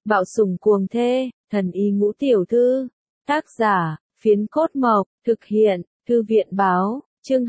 Bạo sủng cuồng thê, thần y ngũ tiểu thư. Tác giả, Phiến Cốt Mộc, thực hiện, Thư viện báo, chương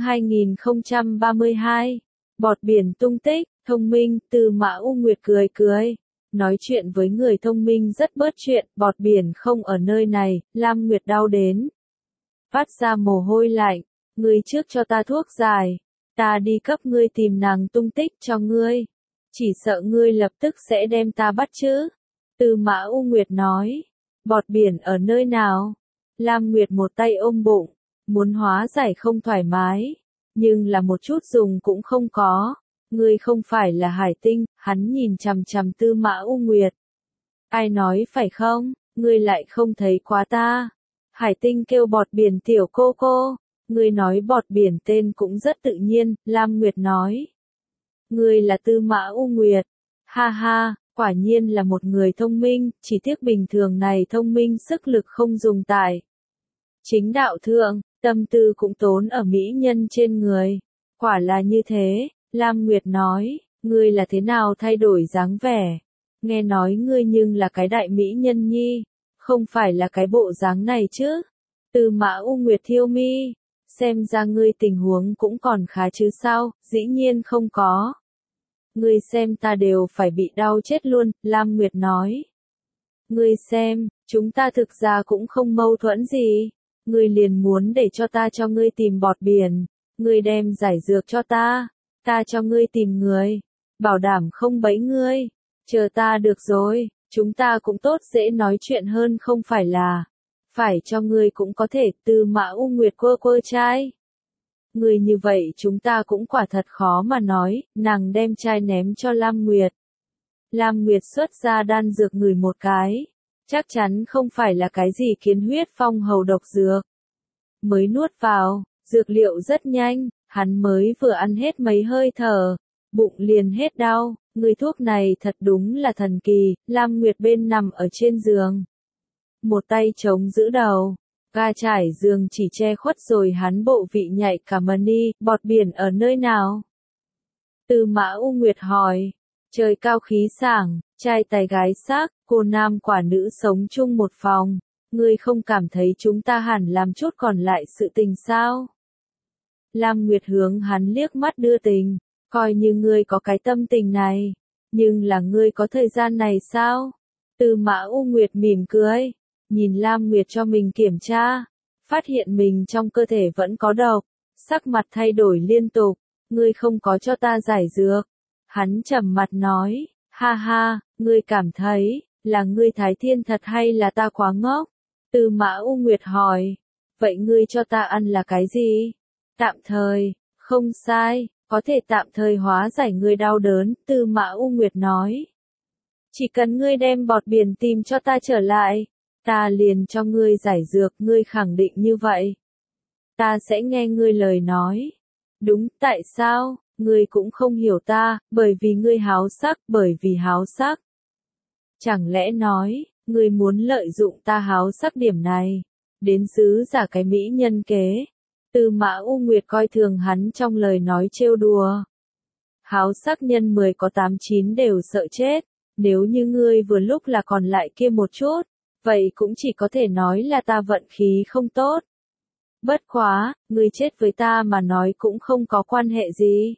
2032. Bọt biển tung tích, thông minh, Tư Mã U Nguyệt cười cười. Nói chuyện với người thông minh rất bớt chuyện, bọt biển không ở nơi này, Lam Nguyệt đau đến. Phát ra mồ hôi lạnh, ngươi trước cho ta thuốc giải, ta đi cấp ngươi tìm nàng tung tích cho ngươi. Chỉ sợ ngươi lập tức sẽ đem ta bắt chứ. Tư Mã U Nguyệt nói, bọt biển ở nơi nào? Lam Nguyệt một tay ôm bụng, muốn hóa giải không thoải mái, nhưng là một chút dùng cũng không có. Ngươi không phải là Hải Tinh, hắn nhìn chằm chằm Tư Mã U Nguyệt. Ai nói phải không, ngươi lại không thấy quá ta. Hải Tinh kêu bọt biển tiểu cô cô, ngươi nói bọt biển tên cũng rất tự nhiên, Lam Nguyệt nói. Ngươi là Tư Mã U Nguyệt, ha ha, quả nhiên là một người thông minh, chỉ tiếc bình thường này thông minh sức lực không dùng tại. Chính đạo thượng, tâm tư cũng tốn ở mỹ nhân trên người. Quả là như thế, Lam Nguyệt nói, ngươi là thế nào thay đổi dáng vẻ? Nghe nói ngươi nhưng là cái đại mỹ nhân nhi, không phải là cái bộ dáng này chứ? Tư Mã U Nguyệt thiêu mi, xem ra ngươi tình huống cũng còn khá chứ sao, dĩ nhiên không có. Ngươi xem ta đều phải bị đau chết luôn, Lam Nguyệt nói. Ngươi xem, chúng ta thực ra cũng không mâu thuẫn gì. Ngươi liền muốn để cho ta cho ngươi tìm bọt biển, ngươi đem giải dược cho ta cho ngươi tìm người, bảo đảm không bẫy ngươi, chờ ta được rồi, chúng ta cũng tốt dễ nói chuyện hơn không phải là, phải cho ngươi cũng có thể. Tư Mã U Nguyệt quơ chai. Ngươi như vậy chúng ta cũng quả thật khó mà nói, nàng đem chai ném cho Lam Nguyệt. Lam Nguyệt xuất ra đan dược ngửi một cái, chắc chắn không phải là cái gì kiến huyết phong hầu độc dược. Mới nuốt vào, dược liệu rất nhanh, hắn mới vừa ăn hết mấy hơi thở, bụng liền hết đau, người thuốc này thật đúng là thần kỳ. Lam Nguyệt bên nằm ở trên giường, một tay chống giữ đầu, ga trải giường chỉ che khuất rồi hắn bộ vị nhạy cả mani. Bọt biển ở nơi nào? Tư Mã U Nguyệt hỏi. Trời cao khí sảng, trai tài gái sắc, cô nam quả nữ sống chung một phòng. Ngươi không cảm thấy chúng ta hẳn làm chút còn lại sự tình sao? Lam Nguyệt hướng hắn liếc mắt đưa tình, coi như ngươi có cái tâm tình này, nhưng là ngươi có thời gian này sao? Tư Mã U Nguyệt mỉm cười, nhìn Lam Nguyệt cho mình kiểm tra, phát hiện mình trong cơ thể vẫn có độc, sắc mặt thay đổi liên tục. Ngươi không có cho ta giải dược. Hắn trầm mặt nói, ha ha, ngươi cảm thấy là ngươi Thái Thiên thật hay là ta quá ngốc? Tư Mã U Nguyệt hỏi, vậy ngươi cho ta ăn là cái gì? Tạm thời, không sai, có thể tạm thời hóa giải ngươi đau đớn. Tư Mã U Nguyệt nói, chỉ cần ngươi đem bọt biển tìm cho ta trở lại, ta liền cho ngươi giải dược. Ngươi khẳng định như vậy? Ta sẽ nghe ngươi lời nói. Đúng, tại sao? Ngươi cũng không hiểu ta, bởi vì ngươi háo sắc, bởi vì háo sắc. Chẳng lẽ nói, ngươi muốn lợi dụng ta háo sắc điểm này, đến giữ giả cái mỹ nhân kế? Tư Mã U Nguyệt coi thường hắn trong lời nói trêu đùa. Háo sắc nhân 10 có 8-9 đều sợ chết, nếu như ngươi vừa lúc là còn lại kia một chút, vậy cũng chỉ có thể nói là ta vận khí không tốt. Bất quá, ngươi chết với ta mà nói cũng không có quan hệ gì.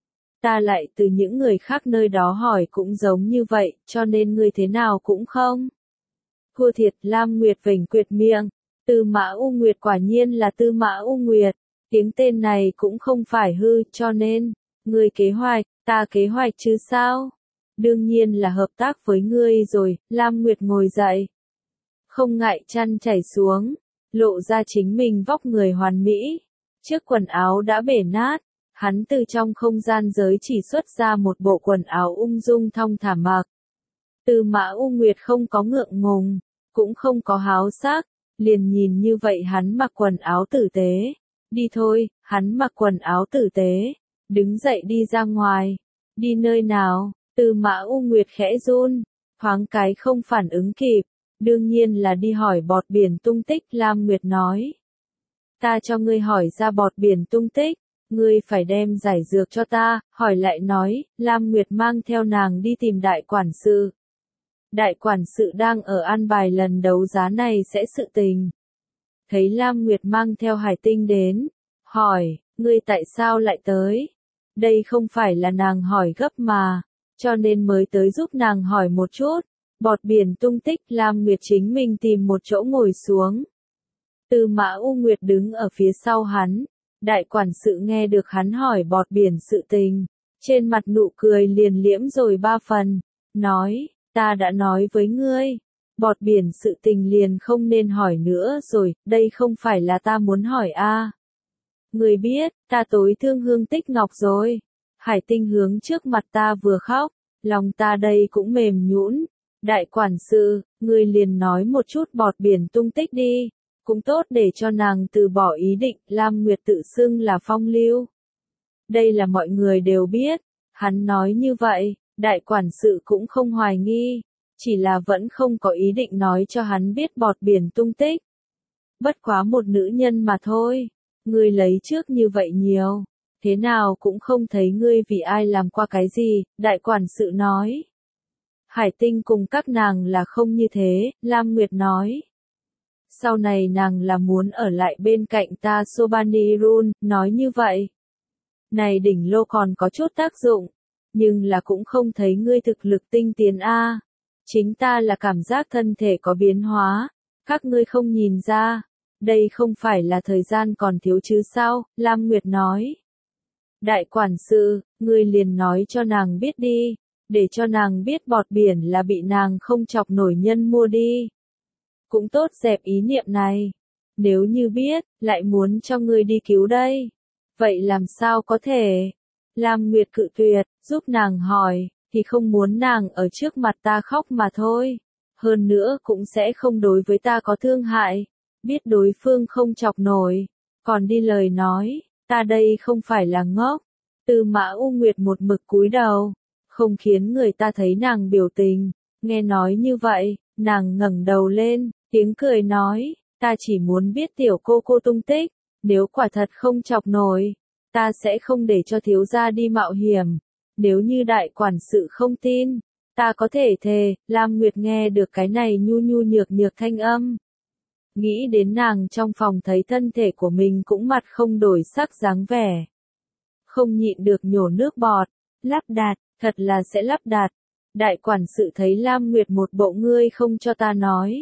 Ta lại từ những người khác nơi đó hỏi cũng giống như vậy, cho nên ngươi thế nào cũng không. Thua thiệt. Lam Nguyệt vểnh quyệt miệng, Tư Mã U Nguyệt quả nhiên là Tư Mã U Nguyệt, tiếng tên này cũng không phải hư, cho nên, ngươi kế hoạch, ta kế hoạch chứ sao? Đương nhiên là hợp tác với ngươi rồi. Lam Nguyệt ngồi dậy, không ngại chăn chảy xuống, lộ ra chính mình vóc người hoàn mỹ. Chiếc quần áo đã bể nát, hắn từ trong không gian giới chỉ xuất ra một bộ quần áo ung dung thong thả mặc. Tư Mã U Nguyệt không có ngượng ngùng, cũng không có háo sắc, liền nhìn như vậy hắn mặc quần áo tử tế. Đi thôi, hắn mặc quần áo tử tế, đứng dậy đi ra ngoài. Đi nơi nào? Tư Mã U Nguyệt khẽ run, thoáng cái không phản ứng kịp. Đương nhiên là đi hỏi bọt biển tung tích. Lam Nguyệt nói, ta cho ngươi hỏi ra bọt biển tung tích, ngươi phải đem giải dược cho ta. Hỏi lại nói, Lam Nguyệt mang theo nàng đi tìm đại quản sự. đại quản sự đang ở an bài lần đấu giá này sẽ sự tình. Thấy Lam Nguyệt mang theo Hải Tinh đến, hỏi, ngươi tại sao lại tới? Đây không phải là nàng hỏi gấp mà, cho nên mới tới giúp nàng hỏi một chút. Bọt biển tung tích, Lam Nguyệt chính mình tìm một chỗ ngồi xuống. Tư Mã U Nguyệt đứng ở phía sau hắn, đại quản sự nghe được hắn hỏi bọt biển sự tình, trên mặt nụ cười liền liễm rồi 3 phần, nói, ta đã nói với ngươi, bọt biển sự tình liền không nên hỏi nữa rồi, đây không phải là ta muốn hỏi a. Ngươi biết, ta tối thương Hương Tích Ngọc rồi. Hải Tinh hướng trước mặt ta vừa khóc, lòng ta đây cũng mềm nhũn. Đại quản sự, ngươi liền nói một chút bọt biển tung tích đi, cũng tốt để cho nàng từ bỏ ý định. Lam Nguyệt tự xưng là phong lưu. Đây là mọi người đều biết, hắn nói như vậy, đại quản sự cũng không hoài nghi, chỉ là vẫn không có ý định nói cho hắn biết bọt biển tung tích. Bất quá một nữ nhân mà thôi, ngươi lấy trước như vậy nhiều, thế nào cũng không thấy ngươi vì ai làm qua cái gì, đại quản sự nói. Hải Tinh cùng các nàng là không như thế, Lam Nguyệt nói. Sau này nàng là muốn ở lại bên cạnh ta. Sobanirun nói như vậy. Này đỉnh lô còn có chút tác dụng, nhưng là cũng không thấy ngươi thực lực tinh tiến a. Chính ta là cảm giác thân thể có biến hóa, các ngươi không nhìn ra. Đây không phải là thời gian còn thiếu chứ sao, Lam Nguyệt nói. Đại quản sự, ngươi liền nói cho nàng biết đi, để cho nàng biết bọt biển là bị nàng không chọc nổi nhân mua đi. Cũng tốt dẹp ý niệm này. Nếu như biết, lại muốn cho ngươi đi cứu đây. Vậy làm sao có thể? Lam Nguyệt cự tuyệt, giúp nàng hỏi, thì không muốn nàng ở trước mặt ta khóc mà thôi. Hơn nữa cũng sẽ không đối với ta có thương hại. Biết đối phương không chọc nổi. Còn đi lời nói, ta đây không phải là ngốc. Tư Mã U Nguyệt một mực cúi đầu, không khiến người ta thấy nàng biểu tình. Nghe nói như vậy, nàng ngẩng đầu lên, tiếng cười nói, ta chỉ muốn biết tiểu cô tung tích, nếu quả thật không chọc nổi, ta sẽ không để cho thiếu gia đi mạo hiểm. Nếu như đại quản sự không tin, ta có thể thề. Lam Nguyệt nghe được cái này nhu nhu nhược nhược thanh âm. Nghĩ đến nàng trong phòng thấy thân thể của mình cũng mặt không đổi sắc dáng vẻ. Không nhịn được nhổ nước bọt, lắp đặt, thật là sẽ lắp đặt. Đại quản sự thấy Lam Nguyệt một bộ ngươi không cho ta nói.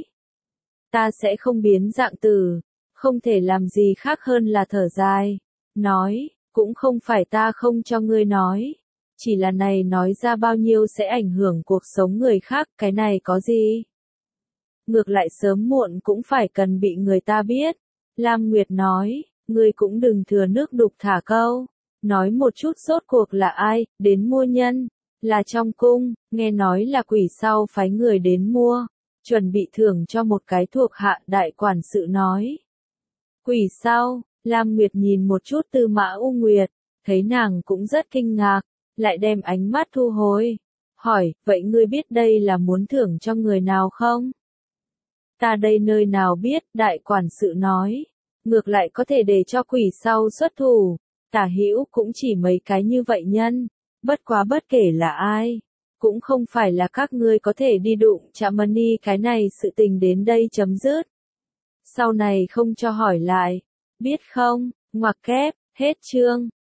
Ta sẽ không biến dạng tử, không thể làm gì khác hơn là thở dài. Nói, cũng không phải ta không cho ngươi nói. Chỉ là này nói ra bao nhiêu sẽ ảnh hưởng cuộc sống người khác, cái này có gì? Ngược lại sớm muộn cũng phải cần bị người ta biết. Lam Nguyệt nói, ngươi cũng đừng thừa nước đục thả câu. Nói một chút rốt cuộc là ai, đến mua nhân. Là trong cung, nghe nói là quỷ sau phái người đến mua. Chuẩn bị thưởng cho một cái thuộc hạ. Đại quản sự nói. Quỷ sau, Lam Nguyệt nhìn một chút Tư Mã U Nguyệt, thấy nàng cũng rất kinh ngạc, lại đem ánh mắt thu hồi. Hỏi, vậy ngươi biết đây là muốn thưởng cho người nào không? Ta đây nơi nào biết, đại quản sự nói. Ngược lại có thể để cho quỷ sau xuất thủ. Tả hữu cũng chỉ mấy cái như vậy nhân. Bất quá bất kể là ai. Cũng không phải là các ngươi có thể đi đụng chạm money cái này sự tình đến đây chấm dứt. Sau này không cho hỏi lại. Biết không, ngoặc kép, hết chương.